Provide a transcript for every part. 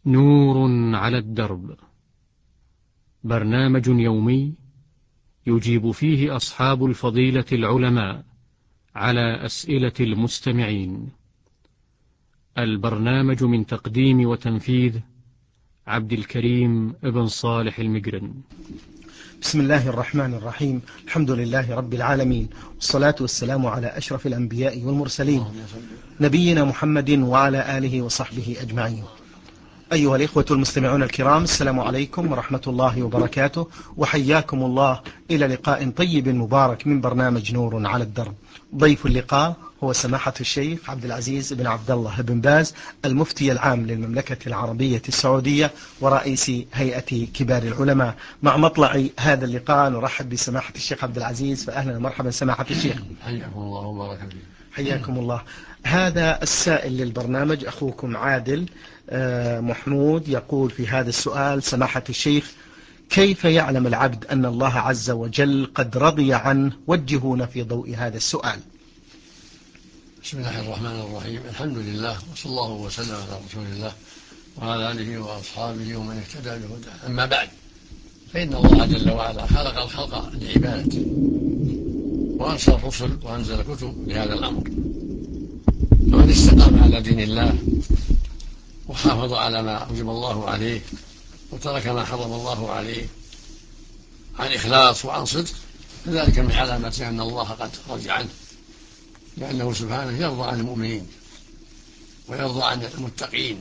نور على الدرب، برنامج يومي يجيب فيه أصحاب الفضيلة العلماء على أسئلة المستمعين. البرنامج من تقديم وتنفيذ عبد الكريم ابن صالح المقرن. بسم الله الرحمن الرحيم. الحمد لله رب العالمين، والصلاة والسلام على أشرف الأنبياء والمرسلين، نبينا محمد وعلى آله وصحبه أجمعين. أيها الإخوة المستمعون الكرام، السلام عليكم ورحمة الله وبركاته، وحياكم الله إلى لقاء طيب مبارك من برنامج نور على الدرب. ضيف اللقاء هو سماحة الشيخ عبد العزيز بن عبد الله بن باز، المفتي العام للمملكة العربية السعودية ورئيس هيئة كبار العلماء. مع مطلع هذا اللقاء نرحب بسماحة الشيخ عبد العزيز، فأهلا ومرحبا سماحة الشيخ. حياكم الله وبارك فيكم. حياكم الله. هذا السائل للبرنامج أخوكم عادل محمود يقول في هذا السؤال: سماحة الشيخ، كيف يعلم العبد أن الله عز وجل قد رضي عنه؟ وجهونا في ضوء هذا السؤال. بسم الله الرحمن الرحيم، الحمد لله وصلى الله وسلم على رسول الله وعلى آله وأصحابه ومن اهتدى بهداه. أما بعد، فإن الله جل وعلا خلق الخلق لعبادته، وأرسل الرسل وأنزل كتب لهذا الأمر. فمن استقام على دين الله وحافظ على ما أوجب الله عليه وترك ما حرم الله عليه عن إخلاص وعن صدق، فذلك من علامة أن الله قد رضي عنه، لأنه سبحانه يرضى عن المؤمنين ويرضى عن المتقين.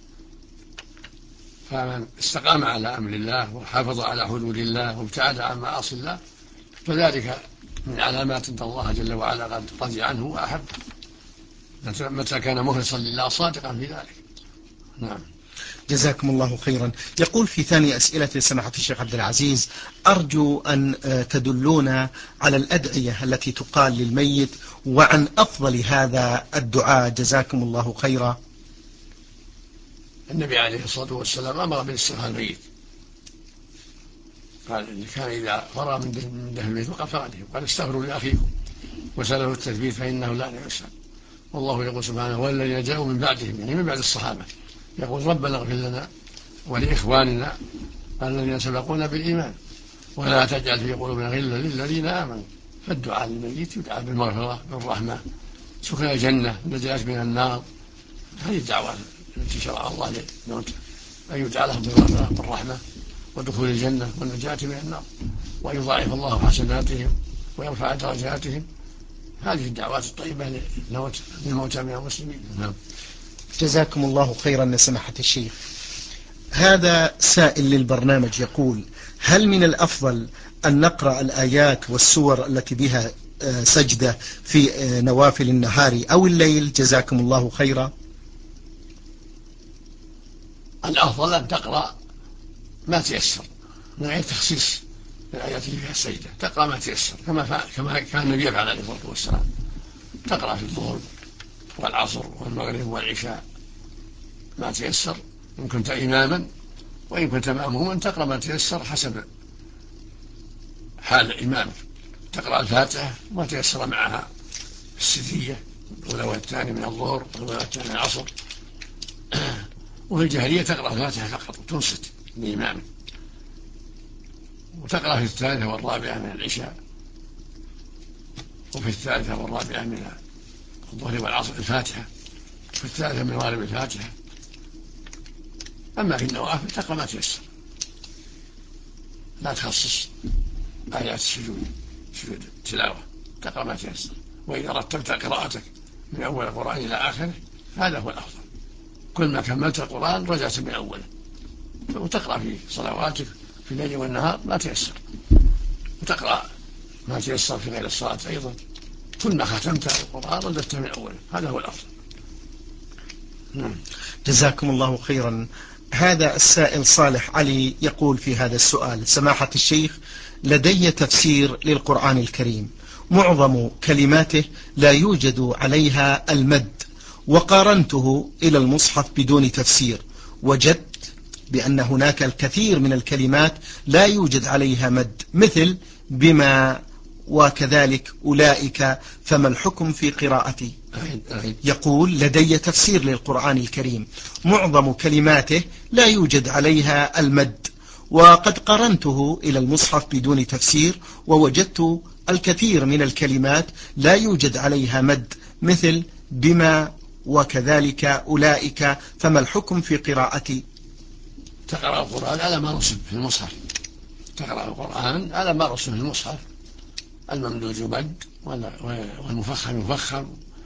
فمن استقام على أمر الله وحافظ على حدود الله وابتعد عن معاصي الله، فذلك من علامات أن الله جل وعلا قد رضي عنه وأحبه، متى كان مخلصا لله صادقا في ذلك. نعم. جزاكم الله خيرا. يقول في ثاني أسئلة سماحة الشيخ عبد العزيز: أرجو أن تدلونا على الأدعية التي تقال للميت وعن أفضل هذا الدعاء، جزاكم الله خيرا. النبي عليه الصلاة والسلام أمر بالاستغفار الميت، قال إن كان إذا فرغ من دفن الميت وقد فرغ قال استغفروا لأخيكم وسأله التثبيت فإنه لا يسأل. والله يقول سبحانه: والذين جاءوا من بعدهم، يعني من بعد الصحابة، يقول ربنا اغفر لنا ولإخواننا الذين سبقونا بالإيمان ولا تجعل في قلوبنا غلا للذين آمنوا. فالدعاء للميت يدعى بالمغفرة بالرحمة، سكن الجنة، النجاة من النار. هذه الدعوة التي شرع الله للموتى، أن يدعى لهم بالمغفرة بالرحمة ودخول الجنة والنجاة من النار، وأن يضاعف الله حسناتهم ويرفع درجاتهم. هذه الدعوات الطيبة للموتى من المسلمين. نعم. جزاكم الله خيرا يا سماحة الشيخ. هذا سائل للبرنامج يقول: هل من الأفضل أن نقرأ الآيات والسور التي بها سجدة في نوافل النهار أو الليل؟ جزاكم الله خيرا. الأفضل أن تقرأ ما تيسر من غير تخصيص الآيات اللي فيها السجدة، تقرأ ما تيسر كما كان النبي يفعل عليه الصلاة والسلام. تقرأ في الظهر والعصر والمغرب والعشاء ما تيسر إن كنت إماما، وإن كنت مأموما تقرأ ما تيسر حسب حال إمامك. تقرأ الفاتحة وما تيسر معها السرية، الأولى والثانية من الظهر والأولى والثانية من العصر. وفي الجهرية تقرأ الفاتحة فقط وتنصت لإمامك، وتقرأ في الثالثة والرابعة من العشاء، وفي الثالثة والرابعة من الظهر والعصر الفاتحة، وفي الثالثة من المغرب الفاتحة. أما في النوافل تقرأ ما تيسر، لا تخصص آيات السجود، سجود التلاوة، تقرأ ما تيسر. وإذا رتبت قراءتك من أول القرآن إلى آخره هذا هو الأفضل. كل ما كملت القرآن رجعت من أوله، وتقرأ في صلواتك في الليل والنهار ما تيسر، وتقرأ ما تيسر في غير الصلاة أيضا. كل ما ختمت القرآن رددت من أوله، هذا هو الأفضل. جزاكم الله خيرا. هذا السائل صالح علي يقول في هذا السؤال: سماحة الشيخ، لدي تفسير للقرآن الكريم، معظم كلماته لا يوجد عليها المد، وقارنته إلى المصحف بدون تفسير، وجدت بأن هناك الكثير من الكلمات لا يوجد عليها مد، مثل بما وكذلك أولئك فما الحكم في قراءتي؟ يقول لدي تفسير للقرآن الكريم معظم كلماته لا يوجد عليها المد، وقد قرنته إلى المصحف بدون تفسير ووجدت الكثير من الكلمات لا يوجد عليها مد، مثل بما وكذلك أولئك فما الحكم في قراءتي؟ تقرأ القرآن على ما رسم في المصحف، تقرأ القرآن على ما رسم في المصحف، الممدود يمد والمفخم يفخم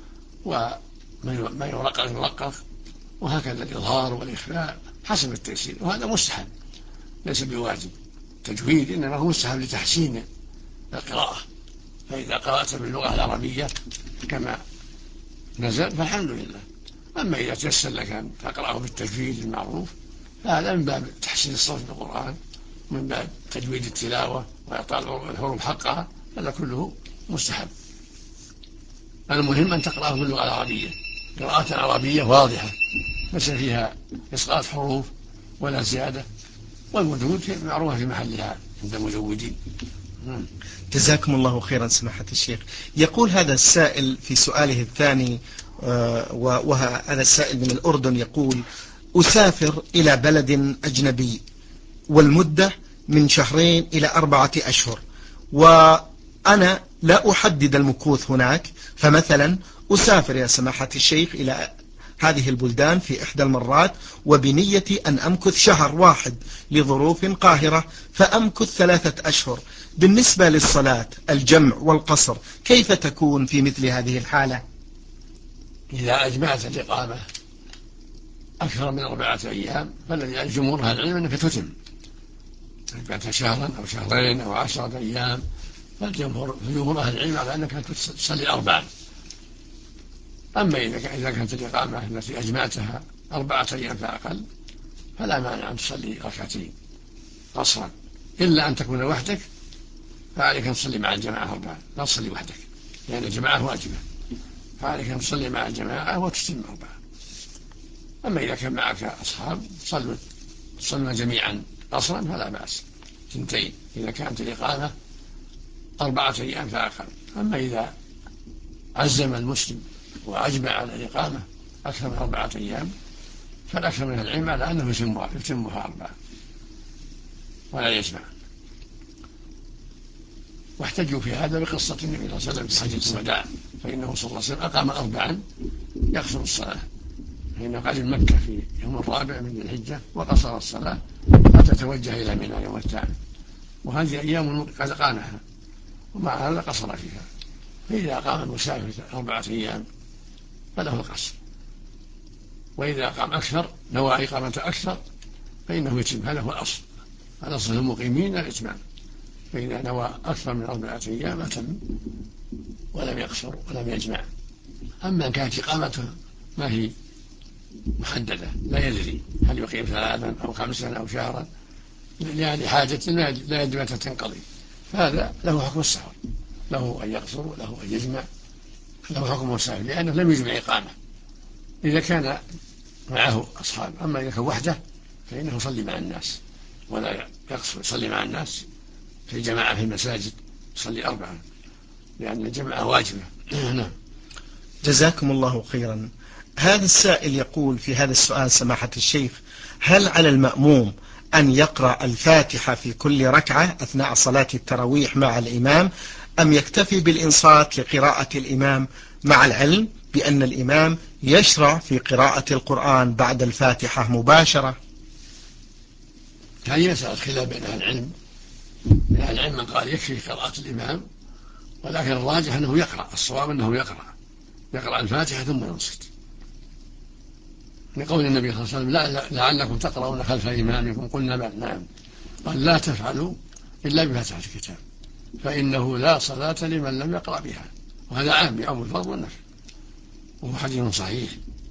وما يرقق يرقق، وهكذا الإظهار والإخفاء حسب التيسير، وهذا مستحب ليس بواجب. التجويد إنما هو مستحب لتحسين القراءة، فإذا قرأت باللغة العربية كما نزل فالحمد لله. أما إذا تيسر لك أن تقرأه بالتجويد المعروف فهذا من باب تحسين الصوت بالقرآن، من باب تجويد التلاوة وإعطاء الحروف حقها، هذا كله مستحب. المهم أن تقرأه باللغة العربية قراءة عربية واضحة ليس فيها إسقاط حروف ولا زيادة، والمدود معروفة في محلها عند المزودين. جزاكم الله خيرا سماحة الشيخ. يقول هذا السائل في سؤاله الثاني، وهذا السائل من الأردن، يقول أسافر إلى بلد أجنبي والمدة من 2 إلى 4 أشهر، وأنا لا أحدد المكوث هناك، فمثلا أسافر يا سماحة الشيخ إلى هذه البلدان في إحدى المرات وبنية أن أمكث 1 شهر لظروف قاهرة، فأمكث 3 أشهر. بالنسبة للصلاة الجمع والقصر كيف تكون في مثل هذه الحالة؟ إذا أجمعت الإقامة أكثر من 4 أيام فالذي الجمهور أهل العلم أنك تتم، أجمعت 1 شهرا أو 2 أو 10 أيام، فالجمهور أهل العلم على أنك تصلي 4. أما إذا كانت الإقامة التي أجمعتها 4 أيام فأقل فلا مانع أن تصلي 2 ركعتين قصرا، إلا أن تكون وحدك فعليك أن تصلي مع الجماعة 4، لا تصلي وحدك لأن الجماعة واجبة، فعليك أن تصلي مع الجماعة وتتم 4. أما إذا كان معك أصحاب تصلوا جميعا قصرا فلا بأس 2 إذا كانت الإقامة 4 أيام فأقل. أما إذا عزم المسلم وأجمع على الإقامة أكثر من 4 أيام فالأكثر من العلم على أنه يتمها 4 ولا يجمع. واحتجوا في هذا بقصة النبي صلى الله عليه وسلم في حجة الوداع، فإنه صلى الله عليه وسلم أقام 4 يقصر الصلاة، فإنه قدم مكة في يوم 4 من الحجة وقصر الصلاة حتى توجه إلى منى يوم 9، وهذه أيام قد أقامها ومع هذا قصر فيها. فإذا أقام المسافر 4 أيام فله القصر، وإذا أقام أكثر نوى إقامة أكثر فإنه يتم. هذا هو الأصل، الأصل المقيمين الإتمام، فإذا نوى أكثر من 4 أيام أتم ولم يقصر ولم يجمع. أما إن كانت إقامته ما هي محددة لا يدري هل يقيم 3 أو 5 أو شهرا يعني حاجة لا يدري متى تنقضي، فهذا له حكم السفر، له أن يقصر وله أن يجمع، له حكم السفر لأنه لم يجمع إقامة إذا كان معه أصحاب. أما إذا كان وحده فإنه يصلي مع الناس ولا يقصر، يصلي مع الناس في جماعة في المساجد، يصلي 4 لأن الجماعة واجبة. نعم. جزاكم الله خيرا. هذا السائل يقول في هذا السؤال سماحة الشيخ: هل على المأموم أن يقرأ الفاتحة في كل ركعة أثناء صلاة التراويح مع الإمام، أم يكتفي بالإنصات لقراءة الإمام، مع العلم بأن الإمام يشرع في قراءة القرآن بعد الفاتحة مباشرة؟ هذه مسألة خلاف بين أهل العلم، أهل العلم من قال يكفي قراءة الإمام، ولكن الراجح أنه يقرأ، الصواب أنه يقرأ الفاتحة ثم ينصت، لقول النبي صلى الله عليه وسلم لعلكم تقرؤون خلف إمامكم، قلنا بل نعم، قال لا تفعلوا إلا بفاتحة الكتاب فإنه لا صلاة لمن لم يقرأ بها، وهذا عام يعم الفرض والنفل، وهو حديث صحيح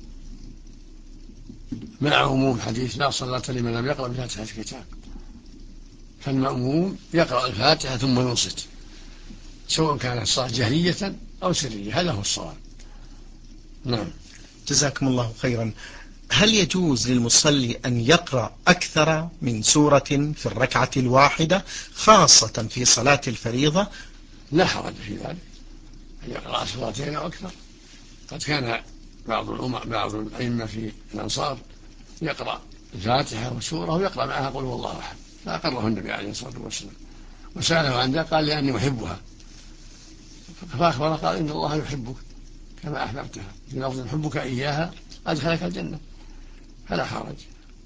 مع عموم حديث لا صلاة لمن لم يقرأ بفاتحة الكتاب. فالمأموم يقرأ الفاتحة ثم ينصت سواء كانت الصلاة جهرية أو سرية، هذا هو الصواب. نعم. جزاكم الله خيرا. هل يجوز للمصلي أن يقرأ أكثر من سورة في الركعة الواحدة خاصة في صلاة الفريضة؟ لا حرج في ذلك أن يقرأ سورتين أو أكثر. قد كان بعض الأئمة في الأنصار يقرأ الفاتحة وسورة ويقرأ معها قل هو الله أحد، فأقره النبي عليه الصلاة والسلام وسأله عن ذلك قال لأني أحبها، فأخبره قال إن الله يحبك كما أحببتها، في لفظ حبك إياها أدخلك الجنة، فلا حرج.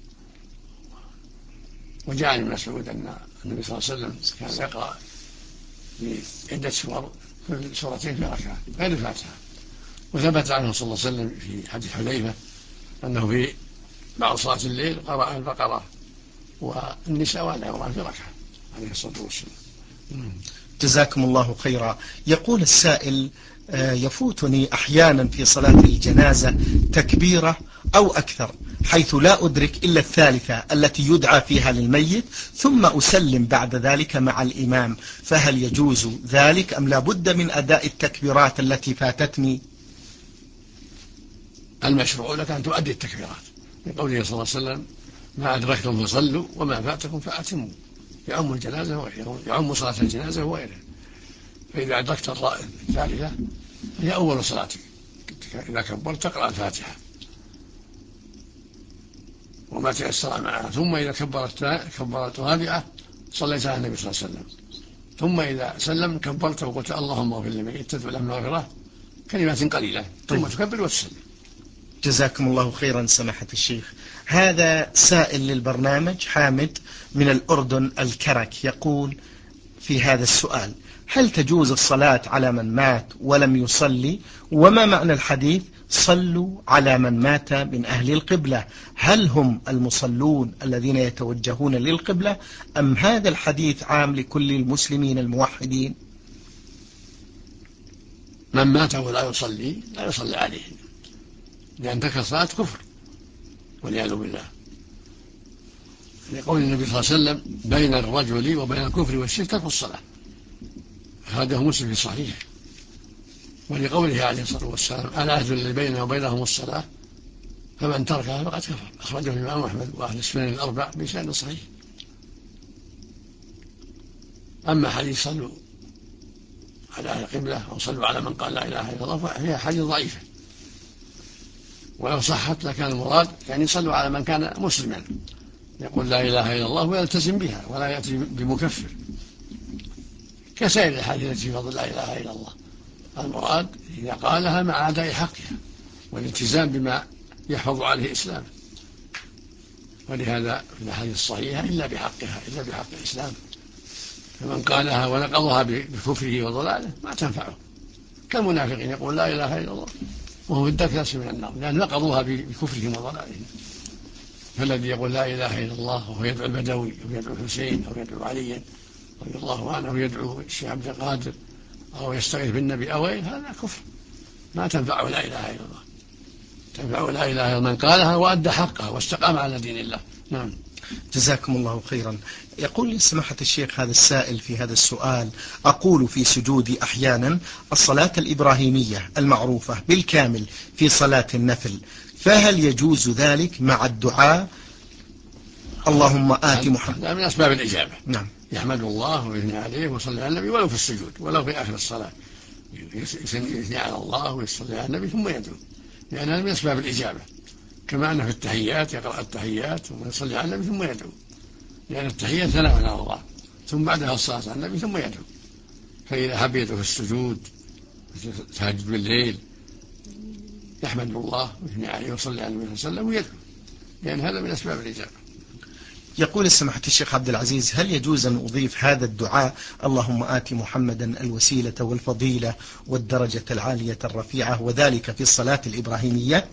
وجاء عن ابن مسعود أن النبي صلى الله عليه وسلم كان يقرأ في عدة سور كل سورتين في ركعة غير الفاتحة. وثبت عنه صلى الله عليه وسلم في حديث حذيفة أنه في بعض صلاة الليل قرأ البقرة والنساء والعمران في ركعة عليه الصلاة والسلام. جزاكم الله خيرا. يقول السائل: يفوتني أحيانا في صلاة الجنازة تكبيرة أو أكثر، حيث لا أدرك إلا الثالثة التي يدعى فيها للميت، ثم أسلم بعد ذلك مع الإمام، فهل يجوز ذلك أم لا بد من أداء التكبيرات التي فاتتني؟ المشروع لك أن تؤدي التكبيرات، لقوله صلى الله عليه وسلم: ما أدركتم فصلوا وما فاتكم فأتموا، يعم الجنازة وغيره، يعم صلاة الجنازة وغيرها. فإذا أدركت الثالثة هي أول صلاتك، إذا كبرت تقرأ الفاتحة وما تيسر معها، ثم إذا كبرت الرابعة صليت على النبي صلى الله عليه وسلم، ثم إذا سلم كبرت وقلت اللهم اغفر لميت تدعو له بالمغفرة كلمات قليلة، ثم تكبر وتسلم. جزاكم الله خيرا سماحة الشيخ. هذا سائل للبرنامج حامد من الأردن الكرك، يقول في هذا السؤال: هل تجوز الصلاة على من مات ولم يصلي؟ وما معنى الحديث صلوا على من مات من أهل القبلة؟ هل هم المصلون الذين يتوجهون للقبلة أم هذا الحديث عام لكل المسلمين الموحدين؟ من مات ولا يصلي لا يصلي عليه، لأن ترك الصلاة كفر والعياذ بالله، لقول النبي صلى الله عليه وسلم: بين الرجل وبين الكفر والشرك ترك الصلاة، هذا مسلم في صحيح. ولقوله عليه الصلاة والسلام: العهد الذي بيننا وبينهم الصلاة فمن تركها فقد كفر، أخرجه الإمام أحمد وأهل السنن الأربع بسند صحيح. أما حديث صلوا على أهل القبلة أو صلوا على من قال لا إله إلا الله فهي حديث ضعيفة، ولو صحت لكان المراد يعني صلوا على من كان مسلما يقول لا إله إلا الله ويلتزم بها ولا يأتي بمكفر، كسائر الحديث التي في فضل لا إله إلا الله. المراد إذا قالها مع أداء حقها والالتزام بما يحفظ عليه إسلامه، ولهذا في الأحاديث الصحيحة إلا بحقها، إلا بحق الإسلام، فمن قالها ونقضها بكفره وضلاله ما تنفعه، كالمنافقين يقول لا إله إلا الله وهو في الدرك الأسفل من النار لأن نقضوها بكفرهم وضلالهم. فالذي يقول لا إله إلا الله وهو يدعو البدوي أو يدعو الحسين أو يدعو عليا رضي الله عنه أو يدعو الشيخ عبد القادر أو يستغيث بالنبي أو غيره هذا كفر، ما تنفعه لا إله إلا الله، تنفعه لا إله إلا من قالها وأدى حقها واستقام على دين الله. نعم. جزاكم الله خيرا. يقول لي سماحة الشيخ هذا السائل في هذا السؤال: أقول في سجودي أحيانا الصلاة الإبراهيمية المعروفة بالكامل في صلاة النفل، فهل يجوز ذلك مع الدعاء اللهم آت محمد؟ من أسباب الإجابة. نعم. يحمد الله ويثني عليه ويصلي على النبي ولو في السجود ولو في آخر الصلاة يثني على الله ويصلي على النبي ثم يدعو، لأن هذا من أسباب الإجابة، كما أن في التحيات يقرأ التحيات ثم يصلي على النبي ثم يدعو، لأن التحيات ثناء على الله ثم بعدها الصلاة على النبي ثم يدعو. فإذا حب يدعو في السجود تهجد بالليل يحمد الله ويثني عليه ويصلي على النبي صلى الله عليه وسلم ويدعو، لأن هذا من أسباب الإجابة. يقول سماحة الشيخ عبد العزيز: هل يجوز أن أضيف هذا الدعاء اللهم آت محمدا الوسيلة والفضيلة والدرجة العالية الرفيعة وذلك في الصلاة الإبراهيمية؟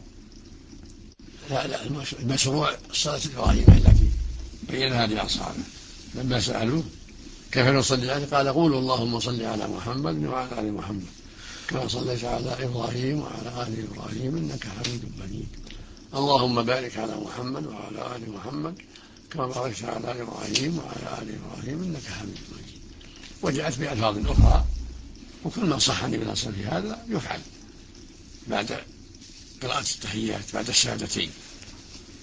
لا المشروع الصلاة الإبراهيمية التي بينها لأصحابه لما سألوه كيف نصلي عليه قال قولوا اللهم صل على محمد وعلى آل محمد كما صليت على إبراهيم وعلى آل إبراهيم إنك حميد مجيد، اللهم بارك على محمد وعلى آل محمد كما باركت على إبراهيم وعلى آل إبراهيم إنك حميد مجيد. وجاءت بألفاظ أخرى، وكل ما صح عن ابن في هذا يفعل بعد قراءة التحيات بعد الشهادتين.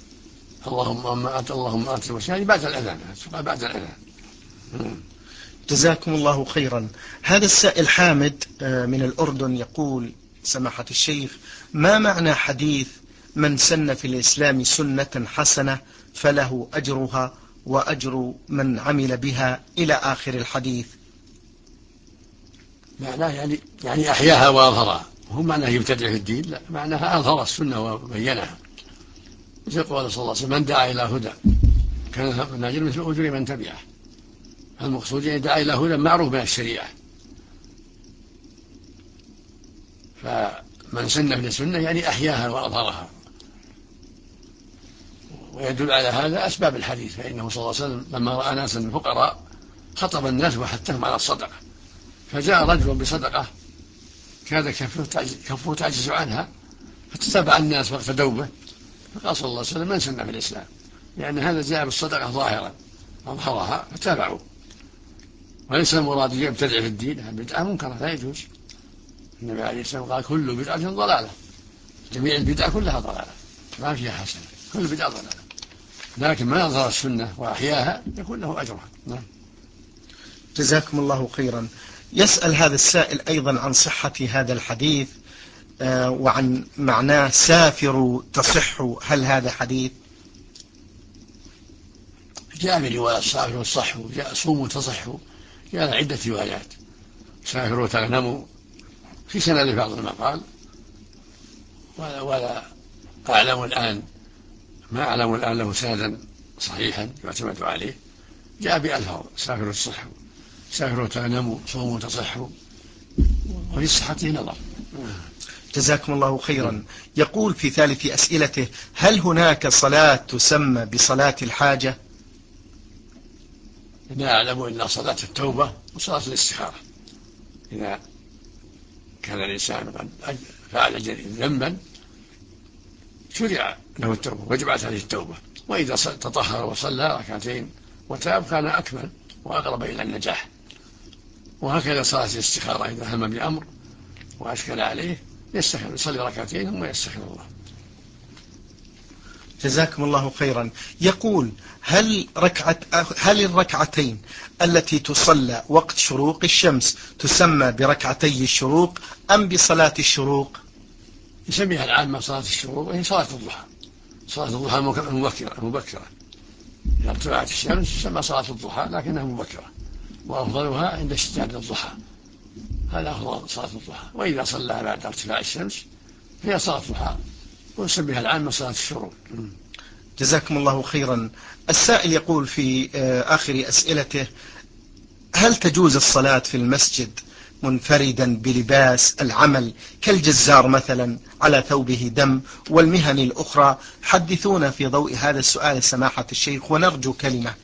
اللهم آت الوسيلة بعد الأذان، بعد الأذان. جزاكم الله خيرا. هذا السائل حامد من الأردن يقول: سماحة الشيخ، ما معنى حديث من سن في الإسلام سنة حسنة فله أجرها وأجر من عمل بها إلى آخر الحديث؟ معناه يعني أحياها وأظهرها، وهم معناه يبتدع في الدين، لا، معناها أظهر السنة وبينها. مثل قول صلى الله عليه وسلم: من دعا إلى هدى كان له من أجر مثل أجر من تبعه. المقصود يعني دعا إلى هدى معروف من الشريعة، فمن سن في السنة يعني أحياها وأظهرها. ويدل على هذا أسباب الحديث، فإنه صلى الله عليه وسلم لما رأى ناسا فقراء خطب الناس وحثهم على الصدقة، فجاء رجل بصدقة كاد كفه تعجز عنها، فتتبع الناس واقتدوا به، فقال صلى الله عليه وسلم: من سن في الإسلام، لأن هذا جاء بالصدقة ظاهرا أظهرها فتابعوا. وليس المراد يبتدع في الدين، البدعة منكرة لا يجوز. النبي عليه الصلاة والسلام قال: كل بدعة ضلالة، جميع البدع كلها ضلالة، ما فيها حسنة، كل بدعة ضلالة، لكن ما أظهر السنة وأحياها يكون له أجرها. نعم. جزاكم الله خيرا. يسأل هذا السائل أيضا عن صحة هذا الحديث وعن معناه: سافروا تصحوا، هل هذا حديث؟ جاء في رواية سافروا تصحوا، جاء صوموا تصحوا، جاء عدة روايات. سافروا تغنموا في سند بعض المقال، ولا أعلم الآن، ما أعلم الآن له سندا صحيحا يعتمد عليه. جاء بألفاظ: سافروا تصحوا، سافروا تغنموا، صوموا تصحوا، وفي صحته نظر. جزاكم الله خيرا. يقول في ثالث أسئلته: هل هناك صلاة تسمى بصلاة الحاجة؟ لا أعلم إلا صلاة التوبة وصلاة الاستخارة. إذا كان الإنسان قد فعل ذنبا شرع له التوبة، وجبت عليه التوبة، وإذا تطهر وصلى ركعتين وتاب كان أكمل وأقرب إلى النجاح. وهكذا صلاة الاستخارة، إذا هم بأمر وأشكل عليه يستخير، يصلي ركعتين ثم يستخير الله. جزاكم الله خيرا. يقول: هل الركعتين التي تصلى وقت شروق الشمس تسمى بركعتي الشروق أم بصلاة الشروق؟ يسميها العامة صلاة الشروق، وهي صلاة الضحى. صلاة الضحى مبكرة، إذا ارتفعت الشمس تسمى صلاة الضحى، لكنها مبكرة، وأفضلها عند اشتداد الضحى، هذا أفضل صلاة الضحى. وإذا صلى بعد ارتفاع الشمس هي صلاة الضحى، ويسميها العامة صلاة الشروق. جزاكم الله خيرا. السائل يقول في آخر أسئلته: هل تجوز الصلاة في المسجد منفردا بلباس العمل كالجزار مثلا على ثوبه دم والمهن الأخرى؟ حدثونا في ضوء هذا السؤال سماحة الشيخ، ونرجو كلمة.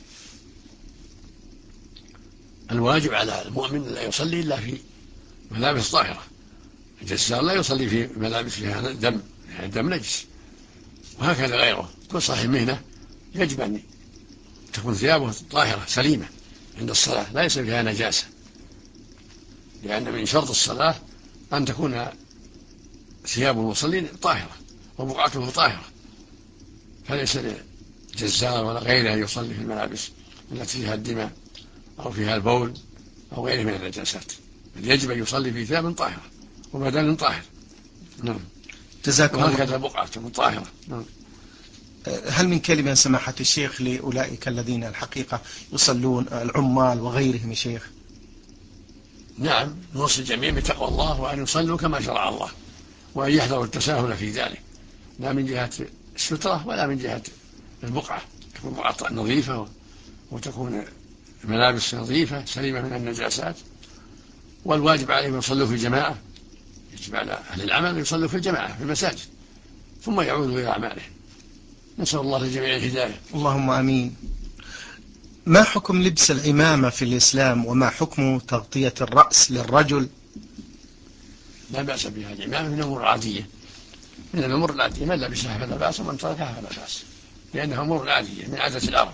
الواجب على المؤمن لا يصلي إلا في ملابس طاهرة. الجزار لا يصلي في ملابس فيها دم، يعني الدم نجس. وهكذا غيره، كل صاحب مهنة يجب أن تكون ثيابه طاهرة سليمة عند الصلاة، ليس فيها نجاسة، لأن من شرط الصلاة أن تكون ثياب المصلين طاهرة وبقعته طاهرة، فليس للجزار ولا غيره أن يصلي في الملابس التي فيها الدماء أو فيها البول أو غيره من النجاسات، بل يجب أن يصلي في ثياب طاهرة وبدن طاهر. نعم. وهكذا بقعته طاهرة. نعم. هل من كلمة سماحة الشيخ لأولئك الذين الحقيقة يصلون، العمال وغيرهم يا شيخ؟ نعم، نوصي الجميع بتقوى الله وأن يصلوا كما شرع الله، وأن يحذروا التساهل في ذلك، لا من جهة السترة ولا من جهة البقعة، تكون بقعة نظيفة وتكون الملابس نظيفة سليمة من النجاسات. والواجب عليهم يصلوا في الجماعة، يجب على أهل العمل أن يصلوا في الجماعة في المساجد ثم يعودوا إلى أعمالهم. نسأل الله للجميع الهداية. اللهم آمين. ما حكم لبس العمامة في الإسلام، وما حكم تغطية الرأس للرجل؟ لا بأس بها، العمامة من الأمور العادية، من الأمور العادية، من لبسها فلا بأس ومن تركها فلا بأس، لأنها أمور عادية من عادة العرب.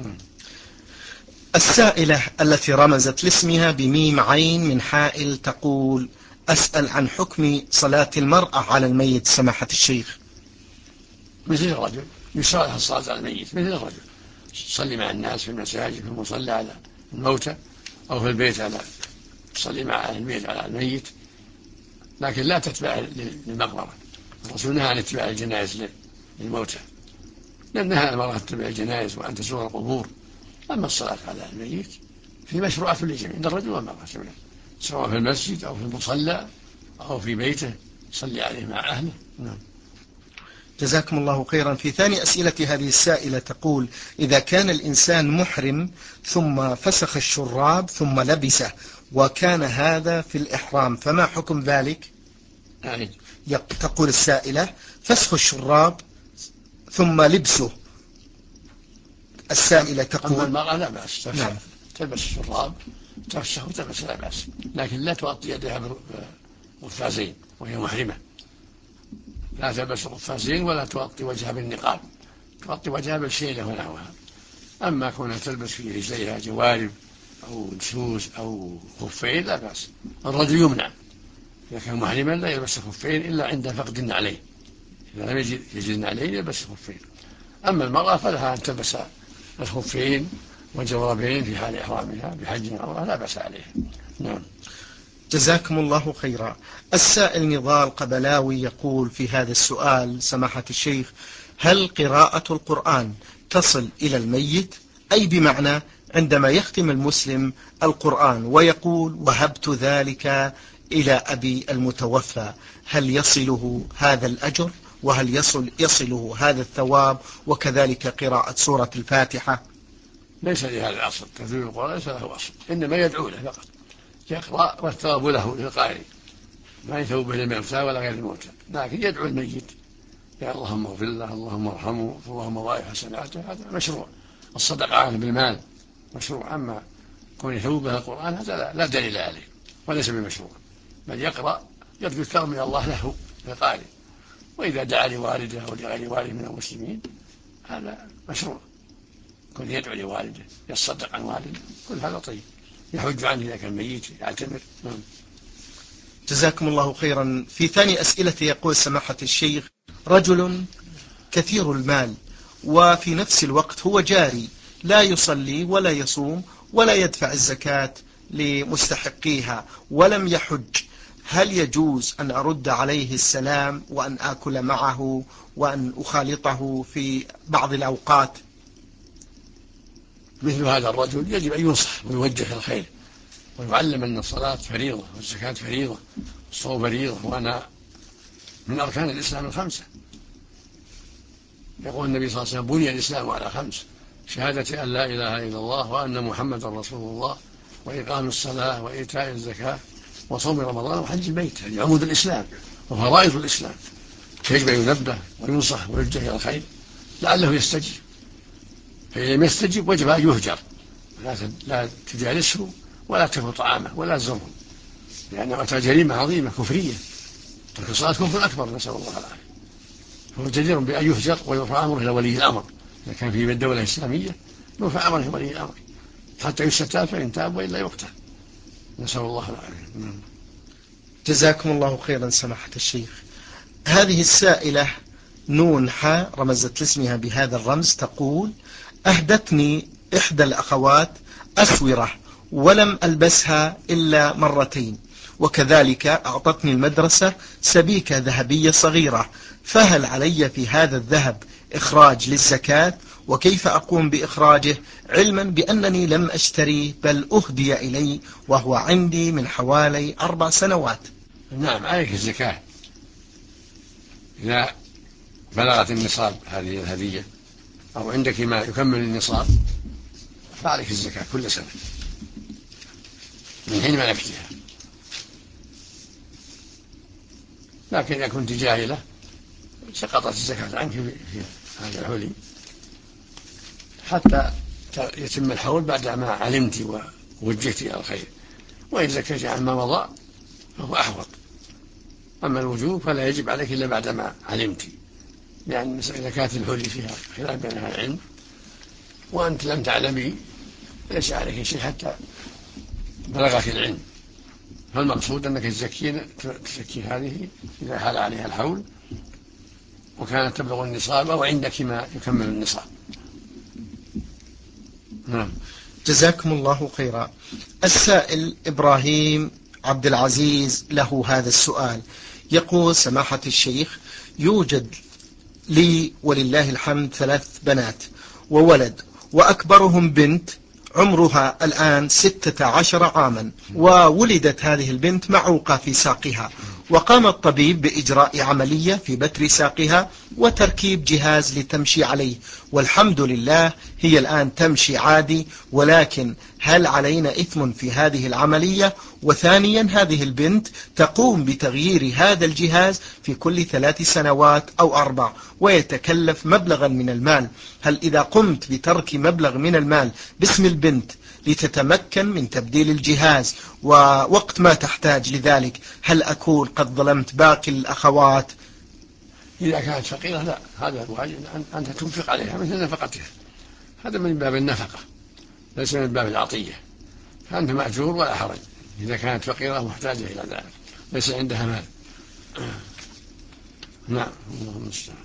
السائلة التي رمزت لاسمها بميم عين من حائل تقول: أسأل عن حكم صلاة المرأة على الميت سماحة الشيخ. مثل الرجل يشرع الصلاة على الميت، مثل الرجل يصلي مع الناس في المساجد في المصلى على الموتى، أو في البيت تصلي مع أهل البيت على الميت، لكن لا تتبع للمقبرة. الرسول نهى عن اتباع الجنائز للموتى، لأن نهى المرأة تتبع الجنائز وأن تزور القبور. أما الصلاة على الميت في مشروعة للجميع عند الرجل والمرأة جميعا، سواء في المسجد أو في المصلى أو في بيته يصلي عليه مع أهله. نعم. جزاكم الله خيرا. في ثاني أسئلة هذه السائلة تقول: إذا كان الإنسان محرم ثم فسخ الشراب ثم لبسه وكان هذا في الإحرام فما حكم ذلك؟ تقول السائلة: فسخ الشراب ثم لبسه. السائلة تقول: أما المرأة لا بأس، نعم، تلبس الشراب تفسخ وتلبس لا بأس، لكن لا تغطي يدها بالقفازين وهي محرمة، لا تلبس القفازين ولا تغطي وجهها بالنقاب، تغطي وجهها بالشيلة ونحوها. أما كونها تلبس في رجليها جوارب أو شوز أو خفين لا بأس. الرجل يمنع إذا كان محرما لا يلبس خفين إلا عند فقد النعلين، إذا لم يجد النعلين يلبس خفين. أما المرأة فلها أن تلبس الخفين والجوربين في حال إحرامها بحج أو عمرة لا بأس عليها. نعم. جزاكم الله خيرا. السائل نضال قبلاوي يقول في هذا السؤال: سماحة الشيخ، هل قراءة القرآن تصل إلى الميت؟ أي بمعنى عندما يختم المسلم القرآن ويقول: وهبت ذلك إلى أبي المتوفى، هل يصله هذا الأجر؟ وهل يصله هذا الثواب؟ وكذلك قراءة سورة الفاتحة. ليس لهذا الأصل، تفسير القرآن ليس له أصل، إنما يدعو له فقط، يقرأ والثواب له للقارئ، ما يثوب به الموتى ولا غير الموتى، لكن يدعو الميت: يا اللهم اغفر له، اللهم ارحمه، اللهم ضاعف حسناته. هذا مشروع. الصدقة عنه بالمال مشروع، أما كون يثوب به القرآن هذا لا دليل عليه وليس بمشروع، بل يقرأ يرجو الثواب من الله له للقارئ. وإذا دعا لوالده أو لغير والده من المسلمين هذا مشروع، كن يدعو لوالده، يصدق عن والده، كل هذا طيب، يحج عنه إذا كان ميت يعتمر. جزاكم الله خيرا. في ثاني أسئلة يقول سماحة الشيخ: رجل كثير المال وفي نفس الوقت هو جاري، لا يصلي ولا يصوم ولا يدفع الزكاة لمستحقيها ولم يحج، هل يجوز أن أرد عليه السلام وأن آكل معه وأن أخالطه في بعض الأوقات؟ مثل هذا الرجل يجب أن ينصح ويوجه الخير ويعلم أن الصلاة فريضة والزكاة فريضة والصوم فريضة، وأنا من أركان الإسلام الخمسة. يقول النبي صلى الله عليه وسلم: بني الإسلام على خمس: شهادة أن لا إله إلا الله وأن محمدا رسول الله، وإقام الصلاة وإيتاء الزكاة وصوم رمضان وحج البيت. هذه عمود الإسلام وفرائض الإسلام، فيجب أن ينبه وينصح ويوجه إلى الخير لعله يستجيب، فإذا لم يستجب وجب أن يهجر، لا تجالسه ولا تأكل طعامه ولا تزره، لأنه أتى جريمة عظيمة كفرية، ترك الصلاة كفر أكبر، نسأل الله العافية. فهو جدير بأن يهجر ويرفع أمره إلى ولي الأمر، إذا كان في دولة إسلامية يرفع أمره إلى ولي الأمر حتى يستتاب، فإن تاب وإلا يقتل، نسأل الله العافية. جزاكم الله خيرا سماحة الشيخ. هذه السائلة نون حا رمزت لاسمها بهذا الرمز تقول: أهدتني إحدى الأخوات أسورة ولم ألبسها إلا مرتين، وكذلك أعطتني المدرسة سبيكة ذهبية صغيرة، فهل علي في هذا الذهب إخراج للزكاة؟ وكيف أقوم بإخراجه علما بأنني لم أشتريه بل أهدي إلي وهو عندي من حوالي 4 سنوات؟ نعم، عليك الزكاة إذا بلغت النصاب هذه الهدية أو عندك ما يكمل النصاب فعليك الزكاة كل سنة من حين ملكتها. لكن إذا كنت جاهلة سقطت الزكاة عنك في هذا الحلي حتى يتم الحول بعد ما علمت ووجهت إلى الخير، وإن زكيت عن ما مضى فهو أحوط. أما الوجوب فلا يجب عليك إلا بعد ما علمت، لأن زكاة الحلي فيها خلاف بين أهل العلم، وأنت لم تعلمي ليس عليك شيء حتى بلغك العلم. فالمقصود أنك تزكي هذه إذا حال عليها الحول وكانت تبلغ النصاب أو عندك ما يكمل النصاب. نعم. جزاكم الله خيرا. السائل إبراهيم عبد العزيز له هذا السؤال، يقول: سماحة الشيخ، يوجد لي ولله الحمد 3 بنات وولد، وأكبرهم بنت عمرها الآن 16 عاما، وولدت هذه البنت معوقة في ساقها، وقام الطبيب بإجراء عملية في بتر ساقها وتركيب جهاز لتمشي عليه، والحمد لله هي الآن تمشي عادي، ولكن هل علينا إثم في هذه العملية؟ وثانيا، هذه البنت تقوم بتغيير هذا الجهاز في كل 3 سنوات أو 4، ويتكلف مبلغا من المال. هل إذا قمت بترك مبلغ من المال باسم البنت لتتمكن من تبديل الجهاز ووقت ما تحتاج لذلك، هل أكون قد ظلمت باقي الأخوات؟ إذا كانت فقيرة لا، هذا الواجب أنت تنفق عليها مثل نفقتها، هذا من باب النفقة ليس من باب العطية، فأنت مأجور ولا حرج إذا كانت فقيرة محتاجة إلى ذلك ليس عندها مال. نعم، اللهم المستعان.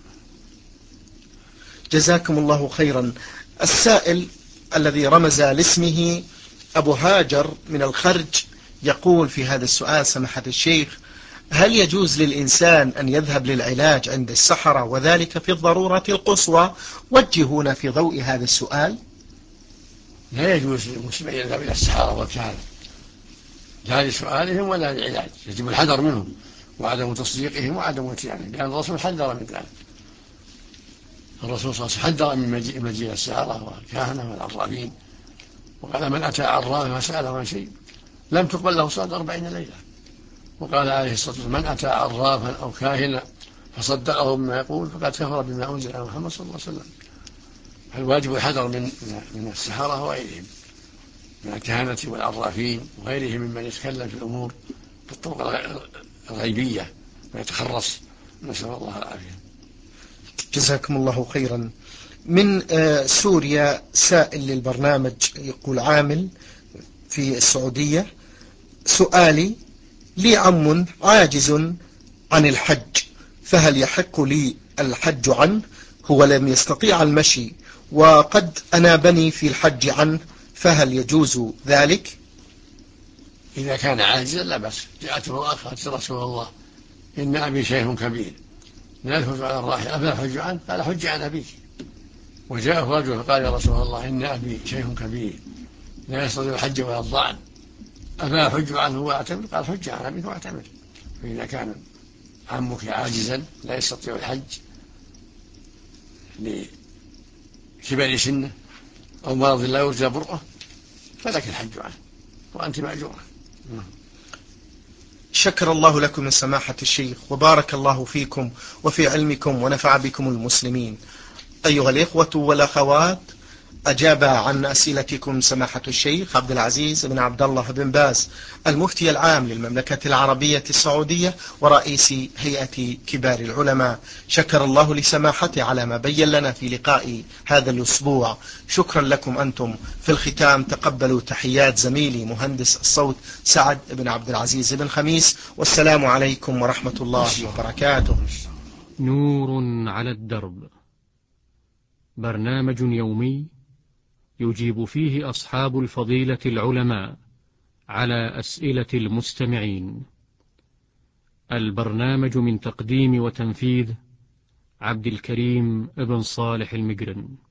جزاكم الله خيرا. السائل الذي رمز لاسمه أبو هاجر من الخرج يقول في هذا السؤال: سماحة الشيخ، هل يجوز للإنسان أن يذهب للعلاج عند السحرة وذلك في الضرورة القصوى؟ وجهونا في ضوء هذا السؤال. لا يجوز للمسلم أن يذهب إلى السحرة والكهنة لا لسؤالهم ولا للعلاج، يجب الحذر منهم وعدم تصديقهم وعدم اتيانهم، لأن الرسول حذر من ذلك. الرسول صلى الله عليه وسلم حذر من مجيء السحرة والكهنة والعرافين، وقال: من أتى عرافا فسأله عن شيء لم تقبل له صلاة 40 ليلة. وقال عليه الصلاة والسلام: من أتى عرافا أو كاهنا فصدقه بما يقول فقد كفر بما أنزل على محمد صلى الله عليه وسلم. الواجب الحذر من السحرة وغيرهم من الكهنة والعرافين وغيرهم ممن يتكلم في الأمور بالطرق الغيبية ويتخرص، نسأل الله العافية. جزاكم الله خيرا. من سوريا سائل للبرنامج يقول: عامل في السعودية، سؤالي: لي عم عاجز عن الحج، فهل يحق لي الحج عنه؟ هو لم يستطيع المشي وقد أنابني في الحج عنه، فهل يجوز ذلك؟ إذا كان عاجزا لا بأس. جاءت امرأة قالت: رسول الله إن أبي شيخ كبير لا يثبت على الراحل أفلا حج عنه؟ قال: حج عن أبيك. وجاءه رجل فقال: يا رسول الله إن أبي شيخ كبير لا يستطيع الحج ولا الضعن أفلا حج عنه واعتمر؟ قال: حج عن أبيك واعتمر. فإذا كان عمك عاجزا لا يستطيع الحج لكبر سنه أو مرض لا يرجى برؤه فلك الحج عنه وأنت مأجورة. شكر الله لكم من سماحة الشيخ، وبارك الله فيكم وفي علمكم ونفع بكم المسلمين. أيها الإخوة والأخوات، أجاب عن أسئلتكم سماحة الشيخ عبد العزيز بن عبد الله بن باز، المفتي العام للمملكة العربية السعودية ورئيس هيئة كبار العلماء. شكر الله لسماحته على ما بين لنا في لقاء هذا الأسبوع. شكرا لكم أنتم. في الختام تقبلوا تحيات زميلي مهندس الصوت سعد بن عبد العزيز بن خميس، والسلام عليكم ورحمة الله وبركاته. نور على الدرب، برنامج يومي يجيب فيه أصحاب الفضيلة العلماء على أسئلة المستمعين. البرنامج من تقديم وتنفيذ عبد الكريم ابن صالح المقرن.